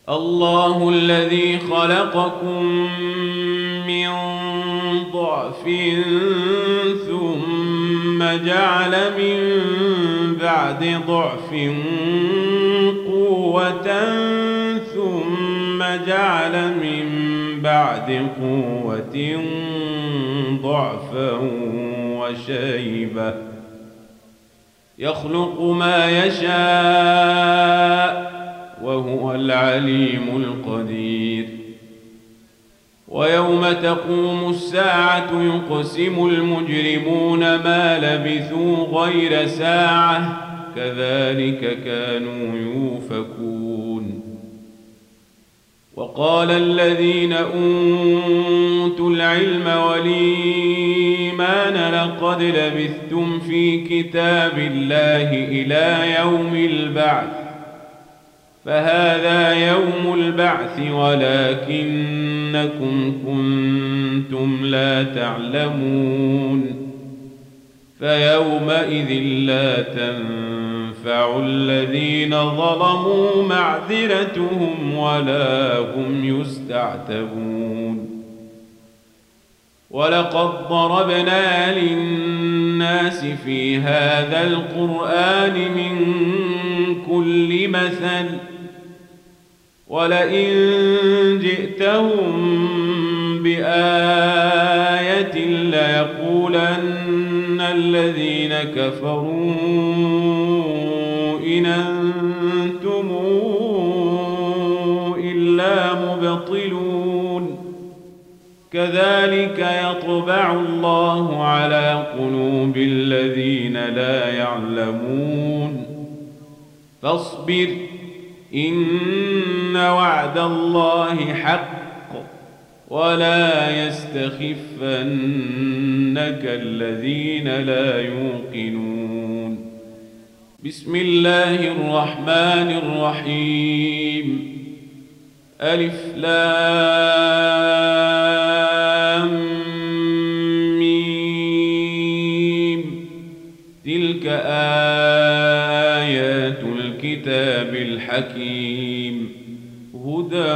الله الذي خلقكم من ضعف ثم جعل من بعد ضعف قوة ثم جعل من بعد قوة ضعفا وشيبة يخلق ما يشاء وهو العليم القدير. ويوم تقوم الساعة يقسم المجرمون ما لبثوا غير ساعة كذلك كانوا يؤفكون. وقال الذين أوتوا العلم والإيمان لقد لبثتم في كتاب الله إلى يوم البعث فهذا يوم البعث ولكنكم كنتم لا تعلمون. فيومئذ لا تنفع الذين ظلموا معذرتهم ولا هم يستعتبون. ولقد ضربنا للناس في هذا القرآن من كل مثل ولئن جئتهم بآية ليقولن الذين كفروا إن أنتم إلا مبطلون. كذلك يطبع الله على قلوب الذين لا يعلمون. فاصبر إن وعد الله حق ولا يستخفنك الذين لا يوقنون. بسم الله الرحمن الرحيم. ألف لام ميم. تلك آيات الكتاب الحكيم هدى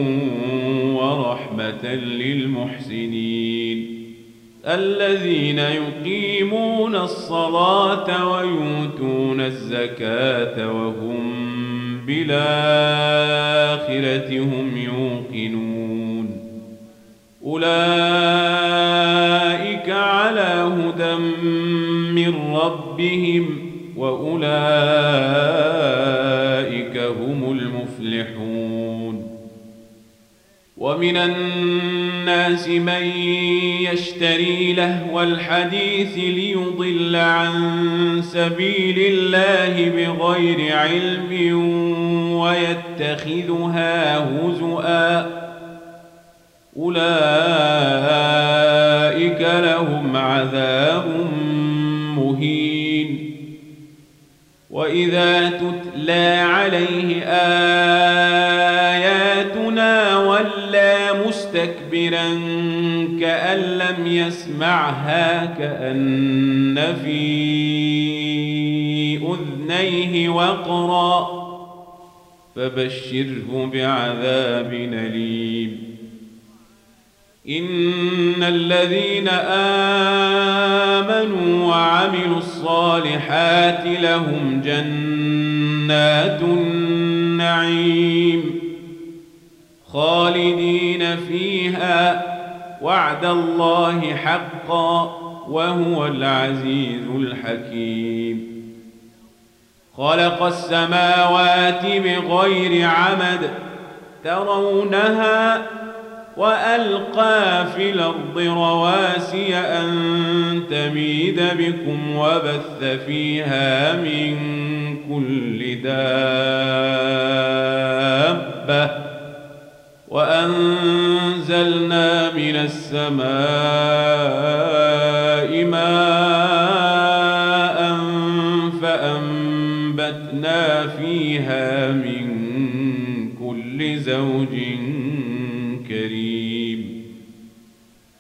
ورحمة للمحسنين الذين يقيمون الصلاة ويؤتون الزكاة وهم بالآخرة هم يوقنون. أولئك على هدى من ربهم وأولئك هم المفلحون. ومن الناس من يشتري لهو الحديث ليضل عن سبيل الله بغير علم ويتخذها هزؤا أولئك لهم عذاب مهين. وإذا تتلى عليه آياتنا ولى مستكبرا كأن لم يسمعها كأن في أذنيه وقرا فبشره بعذاب أليم. إن الذين آمنوا وعملوا الصالحات لهم جنات النعيم خالدين فيها وعد الله حقا وهو العزيز الحكيم. خلق السماوات بغير عمد ترونها وألقى في الأرض رواسي أن تميد بكم وبث فيها من كل دابة وأنزلنا من السماء ماء فأنبتنا فيها